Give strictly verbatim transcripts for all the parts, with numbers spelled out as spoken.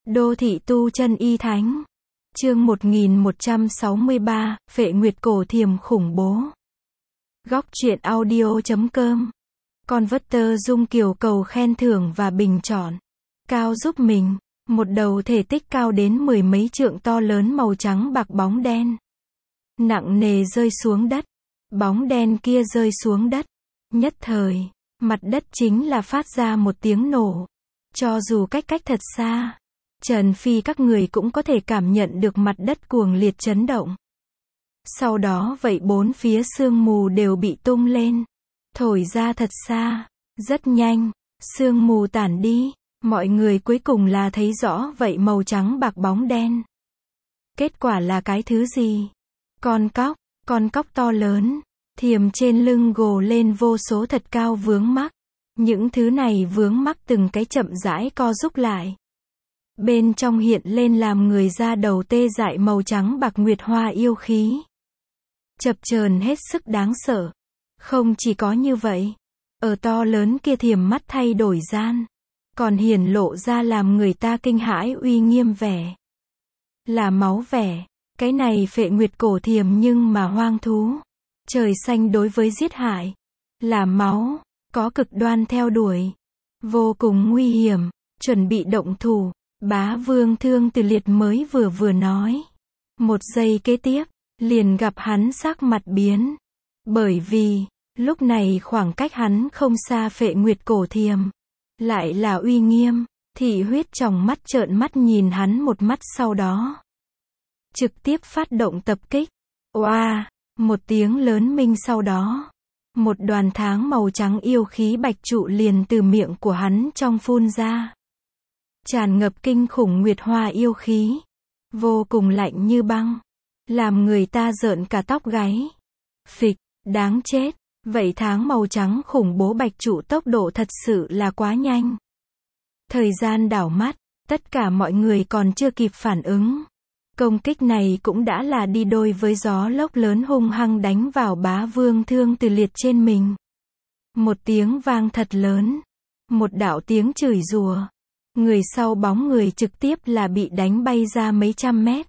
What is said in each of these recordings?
Đô thị tu chân y thánh. Chương một nghìn một trăm sáu mươi ba, Phệ Nguyệt Cổ Thiềm khủng bố. Góc truyện audio chấm com. Converter Dung Kiều cầu khen thưởng và bình chọn. Cao giúp mình. Một đầu thể tích cao đến mười mấy trượng to lớn màu trắng bạc bóng đen. Nặng nề rơi xuống đất. Bóng đen kia rơi xuống đất. Nhất thời, mặt đất chính là phát ra một tiếng nổ. Cho dù cách cách thật xa, Trần Phi các người cũng có thể cảm nhận được mặt đất cuồng liệt chấn động. Sau đó vậy bốn phía sương mù đều bị tung lên, thổi ra thật xa. Rất nhanh, sương mù tản đi, mọi người cuối cùng là thấy rõ vậy màu trắng bạc bóng đen. Kết quả là cái thứ gì? Con cóc, con cóc to lớn, thiềm trên lưng gồ lên vô số thật cao vướng mắc. Những thứ này vướng mắc từng cái chậm rãi co rúc lại. Bên trong hiện lên làm người da đầu tê dại màu trắng bạc nguyệt hoa yêu khí. Chập chờn hết sức đáng sợ. Không chỉ có như vậy, ở to lớn kia thiềm mắt thay đổi gian, còn hiển lộ ra làm người ta kinh hãi uy nghiêm vẻ. Là máu vẻ, cái này Phệ Nguyệt Cổ Thiềm nhưng mà hoang thú. Trời xanh đối với giết hại, là máu, có cực đoan theo đuổi, vô cùng nguy hiểm, chuẩn bị động thủ. Bá Vương Thương Từ Liệt mới vừa vừa nói. Một giây kế tiếp, liền gặp hắn sắc mặt biến. Bởi vì, lúc này khoảng cách hắn không xa Phệ Nguyệt Cổ Thiềm. Lại là uy nghiêm, thị huyết trong mắt trợn mắt nhìn hắn một mắt sau đó. Trực tiếp phát động tập kích. Oa, một tiếng lớn minh sau đó. Một đoàn tháng màu trắng yêu khí bạch trụ liền từ miệng của hắn trong phun ra. Tràn ngập kinh khủng nguyệt hoa yêu khí. Vô cùng lạnh như băng. Làm người ta rợn cả tóc gáy. Phịch, đáng chết. Vậy tháng màu trắng khủng bố bạch trụ tốc độ thật sự là quá nhanh. Thời gian đảo mắt, tất cả mọi người còn chưa kịp phản ứng. Công kích này cũng đã là đi đôi với gió lốc lớn hung hăng đánh vào Bá Vương Thương Từ Liệt trên mình. Một tiếng vang thật lớn. Một đạo tiếng chửi rủa. Người sau bóng người trực tiếp là bị đánh bay ra mấy trăm mét.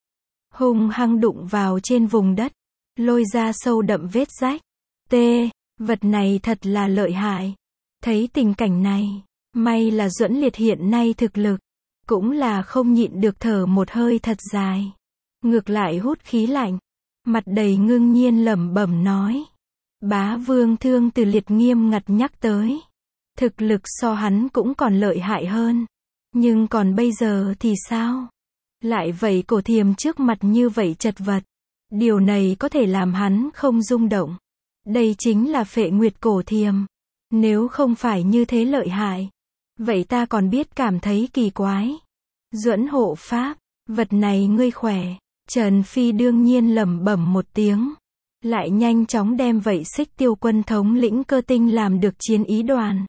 Hung hăng đụng vào trên vùng đất. Lôi ra sâu đậm vết rách. T. Vật này thật là lợi hại. Thấy tình cảnh này, may là Duẫn Liệt hiện nay thực lực. Cũng là không nhịn được thở một hơi thật dài. Ngược lại hút khí lạnh. Mặt đầy ngưng nhiên lẩm bẩm nói. Bá Vương Thương Từ Liệt nghiêm ngặt nhắc tới. Thực lực so hắn cũng còn lợi hại hơn. Nhưng còn bây giờ thì sao? Lại vậy cổ thiềm trước mặt như vậy chật vật. Điều này có thể làm hắn không rung động. Đây chính là Phệ Nguyệt Cổ Thiềm. Nếu không phải như thế lợi hại, vậy ta còn biết cảm thấy kỳ quái. Duẫn hộ pháp, vật này ngươi khỏe. Trần Phi đương nhiên lẩm bẩm một tiếng. Lại nhanh chóng đem vậy Xích Tiêu quân thống lĩnh cơ tinh làm được chiến ý đoàn.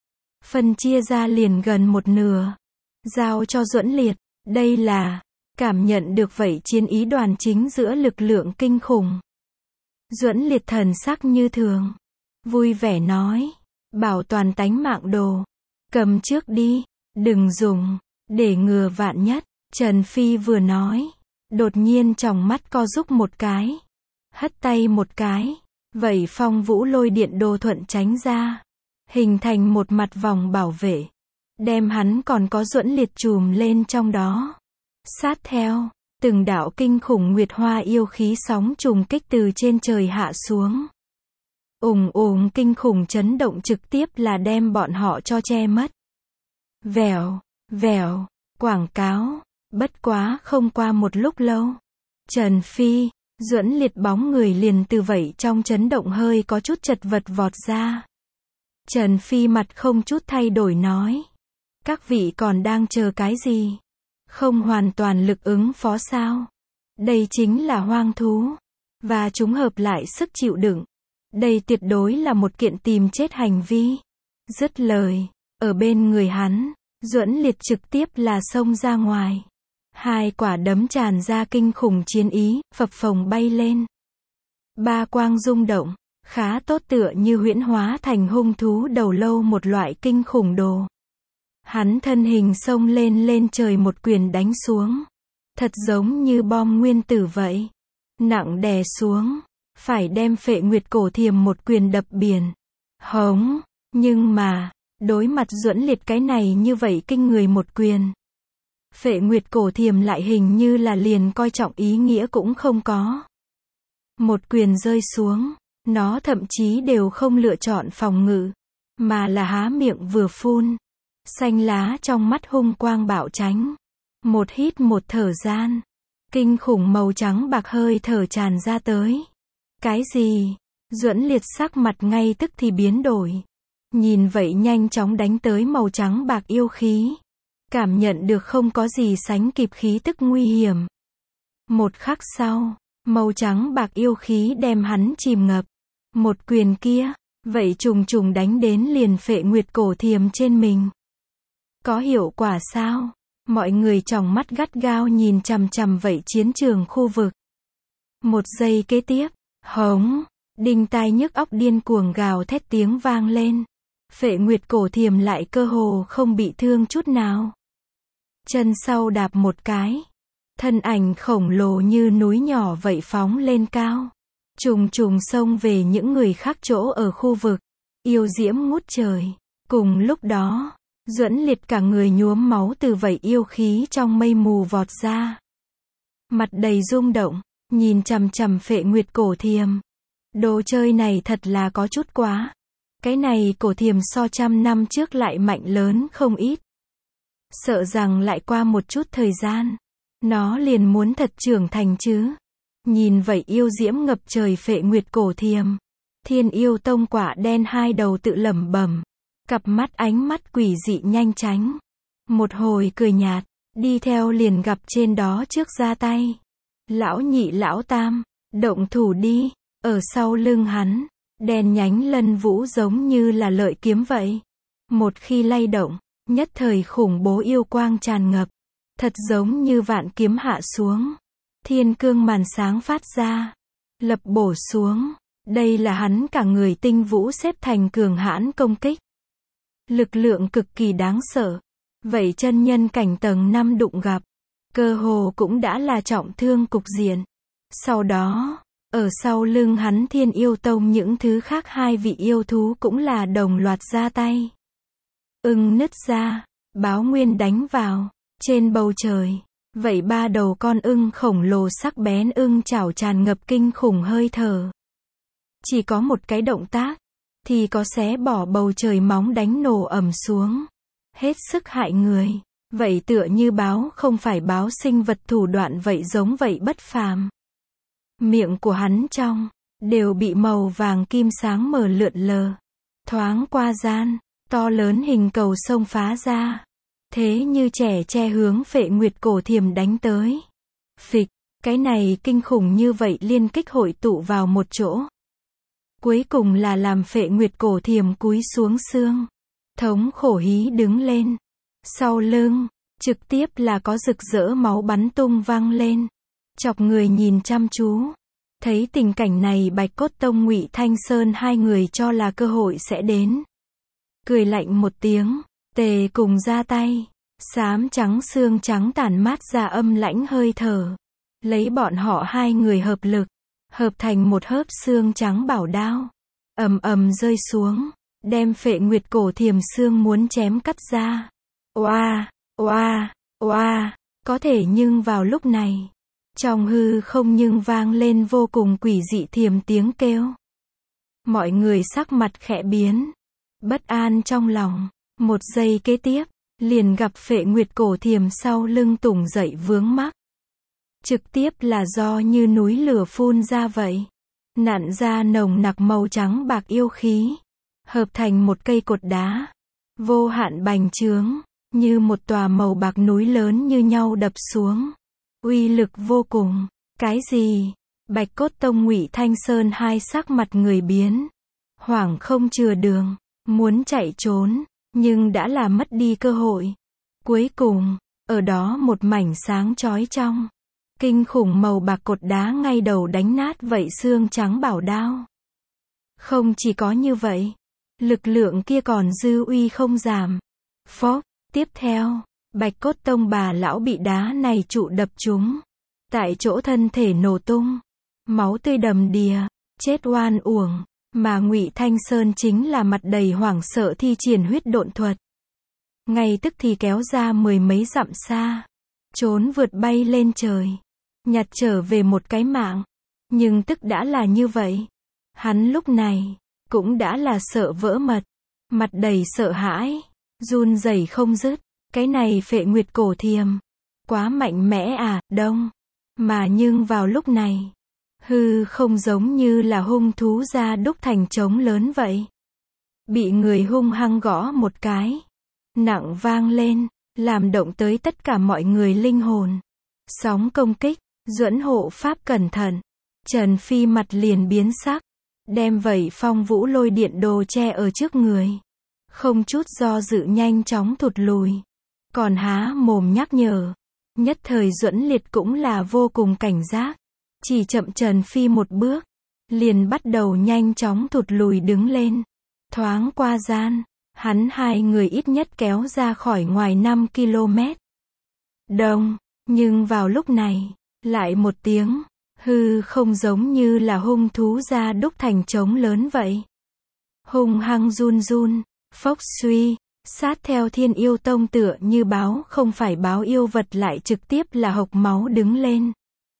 Phân chia ra liền gần một nửa. Giao cho Duẫn Liệt. Đây là, cảm nhận được vậy chiến ý đoàn chính giữa lực lượng kinh khủng. Duẫn Liệt thần sắc như thường. Vui vẻ nói. Bảo toàn tánh mạng đồ. Cầm trước đi. Đừng dùng. Để ngừa vạn nhất. Trần Phi vừa nói. Đột nhiên trong mắt co rúc một cái. Hất tay một cái. Vậy phong vũ lôi điện đồ thuận tránh ra. Hình thành một mặt vòng bảo vệ. Đem hắn còn có Duẫn Liệt chùm lên trong đó. Sát theo. Từng đạo kinh khủng nguyệt hoa yêu khí sóng trùng kích từ trên trời hạ xuống. Ùng ùng kinh khủng chấn động trực tiếp là đem bọn họ cho che mất. Vèo, vèo, quảng cáo. Bất quá không qua một lúc lâu. Trần Phi, Duẫn Liệt bóng người liền từ vậy trong chấn động hơi có chút chật vật vọt ra. Trần Phi mặt không chút thay đổi nói. Các vị còn đang chờ cái gì? Không hoàn toàn lực ứng phó sao? Đây chính là hoang thú. Và chúng hợp lại sức chịu đựng. Đây tuyệt đối là một kiện tìm chết hành vi. Dứt lời, ở bên người hắn, Duẫn Liệt trực tiếp là xông ra ngoài. Hai quả đấm tràn ra kinh khủng chiến ý, phập phồng bay lên. Ba quang rung động, khá tốt tựa như huyễn hóa thành hung thú đầu lâu một loại kinh khủng đồ. Hắn thân hình xông lên lên trời một quyền đánh xuống. Thật giống như bom nguyên tử vậy. Nặng đè xuống. Phải đem Phệ Nguyệt Cổ Thiềm một quyền đập biển. Hống. Nhưng mà, đối mặt Duẫn Liệt cái này như vậy kinh người một quyền. Phệ Nguyệt Cổ Thiềm lại hình như là liền coi trọng ý nghĩa cũng không có. Một quyền rơi xuống, nó thậm chí đều không lựa chọn phòng ngự, mà là há miệng vừa phun. Xanh lá trong mắt hung quang bạo tránh. Một hít một thở gian. Kinh khủng màu trắng bạc hơi thở tràn ra tới. Cái gì? Duẫn Liệt sắc mặt ngay tức thì biến đổi. Nhìn vậy nhanh chóng đánh tới màu trắng bạc yêu khí. Cảm nhận được không có gì sánh kịp khí tức nguy hiểm. Một khắc sau, màu trắng bạc yêu khí đem hắn chìm ngập. Một quyền kia, vậy trùng trùng đánh đến liền Phệ Nguyệt Cổ Thiềm trên mình. Có hiệu quả sao? Mọi người tròng mắt gắt gao nhìn chằm chằm vậy chiến trường khu vực. Một giây kế tiếp, hống, đinh tai nhức óc điên cuồng gào thét tiếng vang lên. Phệ Nguyệt Cổ Thiềm lại cơ hồ không bị thương chút nào. Chân sau đạp một cái. Thân ảnh khổng lồ như núi nhỏ vậy phóng lên cao. Trùng trùng xông về những người khác chỗ ở khu vực. Yêu diễm ngút trời. Cùng lúc đó, Duẫn Liệt cả người nhuốm máu từ vậy yêu khí trong mây mù vọt ra. Mặt đầy rung động, nhìn chằm chằm Phệ Nguyệt Cổ Thiềm. Đồ chơi này thật là có chút quá. Cái này cổ thiềm so trăm năm trước lại mạnh lớn không ít. Sợ rằng lại qua một chút thời gian, nó liền muốn thật trưởng thành chứ. Nhìn vậy yêu diễm ngập trời Phệ Nguyệt Cổ Thiềm. Thiên Yêu Tông quả đen hai đầu tự lẩm bẩm. Cặp mắt ánh mắt quỷ dị nhanh tránh. Một hồi cười nhạt, đi theo liền gặp trên đó trước ra tay. Lão nhị lão tam, động thủ đi. Ở sau lưng hắn, đèn nhánh lân vũ giống như là lợi kiếm vậy. Một khi lay động, nhất thời khủng bố yêu quang tràn ngập. Thật giống như vạn kiếm hạ xuống. Thiên cương màn sáng phát ra. Lập bổ xuống. Đây là hắn cả người tinh vũ xếp thành cường hãn công kích. Lực lượng cực kỳ đáng sợ. Vậy chân nhân cảnh tầng năm đụng gặp. Cơ hồ cũng đã là trọng thương cục diện. Sau đó, ở sau lưng hắn Thiên Yêu Tông những thứ khác hai vị yêu thú cũng là đồng loạt ra tay. Ưng nứt ra, báo nguyên đánh vào, trên bầu trời. Vậy ba đầu con ưng khổng lồ sắc bén ưng chảo tràn ngập kinh khủng hơi thở. Chỉ có một cái động tác, thì có xé bỏ bầu trời móng đánh nổ ầm xuống. Hết sức hại người. Vậy tựa như báo không phải báo sinh vật thủ đoạn vậy giống vậy bất phàm. Miệng của hắn trong, đều bị màu vàng kim sáng mờ lượn lờ. Thoáng qua gian, to lớn hình cầu sông phá ra. Thế như trẻ che hướng Phệ Nguyệt Cổ Thiềm đánh tới. Phịch, cái này kinh khủng như vậy liên kích hội tụ vào một chỗ. Cuối cùng là làm Phệ Nguyệt Cổ Thiềm cúi xuống xương. Thống khổ hí đứng lên. Sau lưng, trực tiếp là có rực rỡ máu bắn tung văng lên. Chọc người nhìn chăm chú. Thấy tình cảnh này Bạch Cốt Tông Ngụy Thanh Sơn hai người cho là cơ hội sẽ đến. Cười lạnh một tiếng, tề cùng ra tay. Xám trắng xương trắng tản mát ra âm lãnh hơi thở. Lấy bọn họ hai người hợp lực. Hợp thành một hớp xương trắng bảo đao. Ầm ầm rơi xuống. Đem Phệ Nguyệt Cổ Thiềm xương muốn chém cắt ra. Oa, oa, oa. Có thể nhưng vào lúc này. Trong hư không nhưng vang lên vô cùng quỷ dị thiềm tiếng kêu. Mọi người sắc mặt khẽ biến. Bất an trong lòng. Một giây kế tiếp. Liền gặp Phệ Nguyệt Cổ Thiềm sau lưng tủng dậy vướng mắc. Trực tiếp là do như núi lửa phun ra vậy. Nặn ra nồng nặc màu trắng bạc yêu khí. Hợp thành một cây cột đá. Vô hạn bành trướng. Như một tòa màu bạc núi lớn như nhau đập xuống. Uy lực vô cùng. Cái gì? Bạch Cốt Tông Ngụy Thanh Sơn hai sắc mặt người biến. Hoảng không chừa đường. Muốn chạy trốn. Nhưng đã là mất đi cơ hội. Cuối cùng, ở đó một mảnh sáng chói trong. Kinh khủng màu bạc cột đá ngay đầu đánh nát vậy xương trắng bảo đao. Không chỉ có như vậy. Lực lượng kia còn dư uy không giảm. Phốc, Tiếp theo, Bạch Cốt Tông bà lão bị đá này trụ đập trúng. Tại chỗ thân thể nổ tung. Máu tươi đầm đìa, chết oan uổng. Mà Ngụy Thanh Sơn chính là mặt đầy hoảng sợ thi triển huyết độn thuật. Ngay tức thì kéo ra mười mấy dặm xa. Trốn vượt bay lên trời. Nhặt trở về một cái mạng. Nhưng tức đã là như vậy. Hắn lúc này, cũng đã là sợ vỡ mật. Mặt đầy sợ hãi. Run rẩy không dứt. Cái này Phệ Nguyệt Cổ Thiềm. Quá mạnh mẽ à, đông. Mà nhưng vào lúc này. Hư không giống như là hung thú ra đúc thành trống lớn vậy. Bị người hung hăng gõ một cái. Nặng vang lên. Làm động tới tất cả mọi người linh hồn. Sóng công kích. Duẫn hộ pháp cẩn thận. Trần Phi mặt liền biến sắc. Đem vẩy phong vũ lôi điện đồ che ở trước người. Không chút do dự nhanh chóng thụt lùi. Còn há mồm nhắc nhở. Nhất thời Duẫn Liệt cũng là vô cùng cảnh giác. Chỉ chậm Trần Phi một bước. Liền bắt đầu nhanh chóng thụt lùi đứng lên. Thoáng qua gian. Hắn hai người ít nhất kéo ra khỏi ngoài năm ki lô mét. Đông. Nhưng vào lúc này. Lại một tiếng. Hư không giống như là hung thú ra đúc thành trống lớn vậy. Hung hăng run run. Phốc suy. Sát theo Thiên Yêu Tông tựa như báo không phải báo yêu vật lại trực tiếp là hộc máu đứng lên.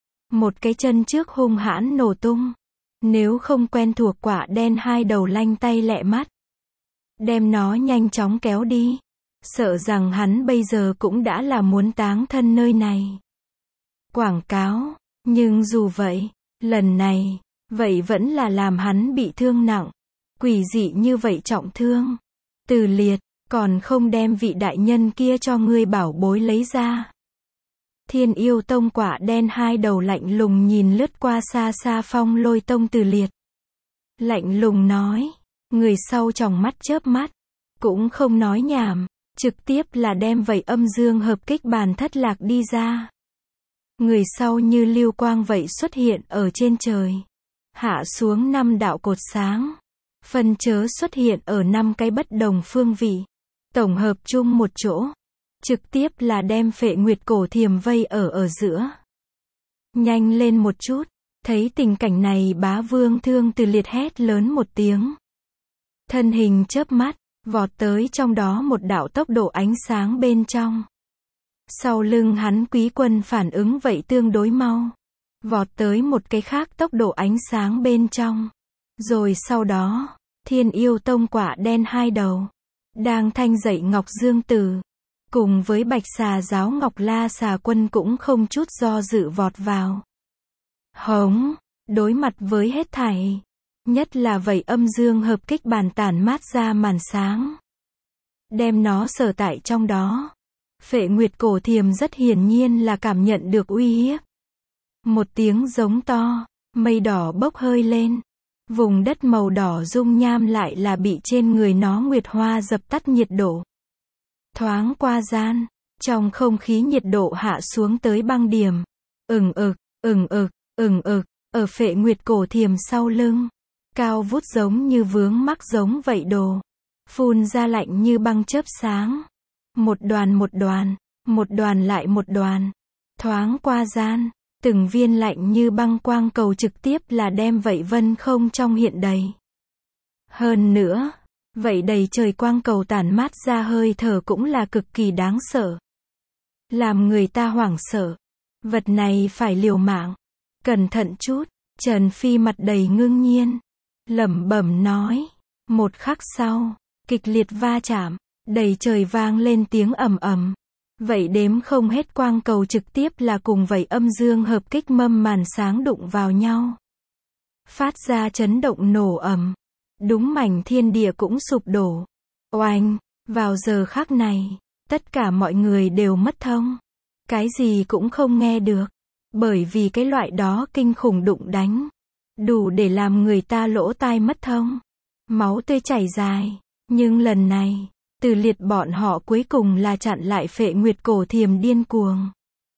Một cái chân trước hung hãn nổ tung. Nếu không quen thuộc quả đen hai đầu lanh tay lẹ mắt. Đem nó nhanh chóng kéo đi. Sợ rằng hắn bây giờ cũng đã là muốn táng thân nơi này. Quảng cáo. Nhưng dù vậy, lần này, vậy vẫn là làm hắn bị thương nặng. Quỷ dị như vậy trọng thương. Từ Liệt, còn không đem vị đại nhân kia cho ngươi bảo bối lấy ra. Thiên Yêu Tông quả đen hai đầu lạnh lùng nhìn lướt qua xa xa Phong Lôi Tông Từ Liệt. Lạnh lùng nói, người sau tròng mắt chớp mắt, cũng không nói nhảm, trực tiếp là đem vẩy âm dương hợp kích bàn thất lạc đi ra. Người sau như lưu quang vậy xuất hiện ở trên trời. Hạ xuống năm đạo cột sáng. Phân chớ xuất hiện ở năm cái bất đồng phương vị. Tổng hợp chung một chỗ. Trực tiếp là đem Phệ Nguyệt Cổ Thiềm vây ở ở giữa. Nhanh lên một chút. Thấy tình cảnh này Bá Vương Thương Từ Liệt hét lớn một tiếng. Thân hình chớp mắt, vọt tới trong đó một đạo tốc độ ánh sáng bên trong. Sau lưng hắn Quý Quân phản ứng vậy tương đối mau. Vọt tới một cái khác tốc độ ánh sáng bên trong. Rồi sau đó, Thiên Yêu Tông quả đen hai đầu. Đang thanh dậy Ngọc Dương Tử. Cùng với Bạch Xà giáo Ngọc La Xà Quân cũng không chút do dự vọt vào. Hống, đối mặt với hết thảy. Nhất là vẩy âm dương hợp kích bàn tản mát ra màn sáng. Đem nó sở tại trong đó. Phệ Nguyệt Cổ Thiềm rất hiển nhiên là cảm nhận được uy hiếp. Một tiếng giống to, mây đỏ bốc hơi lên. Vùng đất màu đỏ dung nham lại là bị trên người nó nguyệt hoa dập tắt nhiệt độ. Thoáng qua gian, trong không khí nhiệt độ hạ xuống tới băng điểm. Ừng ực, ừng ực, ừng ực, ở Phệ Nguyệt Cổ Thiềm sau lưng. Cao vút giống như vướng mắc giống vậy đồ. Phun ra lạnh như băng chớp sáng. Một đoàn một đoàn, một đoàn lại một đoàn. Thoáng qua gian, từng viên lạnh như băng quang cầu trực tiếp là đem vậy vân không trong hiện đầy. Hơn nữa, vậy đầy trời quang cầu tản mát ra hơi thở cũng là cực kỳ đáng sợ. Làm người ta hoảng sợ. Vật này phải liều mạng. Cẩn thận chút, Trần Phi mặt đầy ngưng nhiên. Lẩm bẩm nói. Một khắc sau, kịch liệt va chạm. Đầy trời vang lên tiếng ầm ầm. Vậy đếm không hết quang cầu trực tiếp là cùng vậy âm dương hợp kích mâm màn sáng đụng vào nhau. Phát ra chấn động nổ ầm. Đúng mảnh thiên địa cũng sụp đổ. Oanh, vào giờ khắc này, tất cả mọi người đều mất thông. Cái gì cũng không nghe được. Bởi vì cái loại đó kinh khủng đụng đánh. Đủ để làm người ta lỗ tai mất thông. Máu tươi chảy dài. Nhưng lần này, Từ Liệt bọn họ cuối cùng là chặn lại Phệ Nguyệt Cổ Thiềm điên cuồng.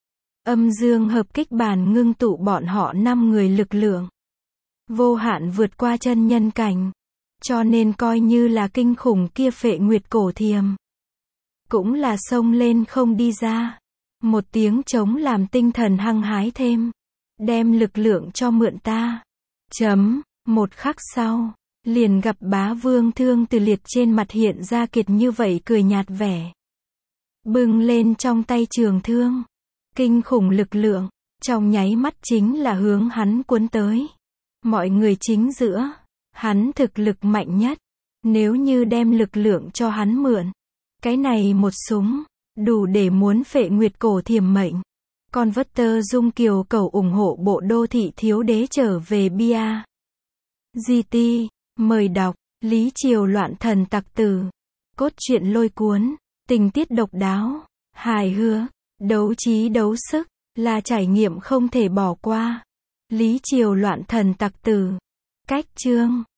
Âm dương hợp kích bàn ngưng tụ bọn họ năm người lực lượng. Vô hạn vượt qua chân nhân cảnh. Cho nên coi như là kinh khủng kia Phệ Nguyệt Cổ Thiềm. cũng là xông lên không đi ra. Một tiếng trống làm tinh thần hăng hái thêm. Đem lực lượng cho mượn ta. Chấm, một khắc sau, liền gặp bá vương Thương Từ Liệt trên mặt hiện ra kiệt như vậy cười nhạt vẻ. Bưng lên trong tay trường thương. Kinh khủng lực lượng, trong nháy mắt chính là hướng hắn cuốn tới. Mọi người chính giữa, hắn thực lực mạnh nhất. Nếu như đem lực lượng cho hắn mượn, cái này một súng, đủ để muốn phệ nguyệt cổ thiềm mệnh. Con vất tơ Dung Kiều cầu ủng hộ bộ đô thị thiếu đế trở về bia. giê tê, mời đọc, Lý Triều loạn thần tặc tử. Cốt truyện lôi cuốn, tình tiết độc đáo, hài hước, đấu trí đấu sức, là trải nghiệm không thể bỏ qua. Lý Triều loạn thần tặc tử. Cách chương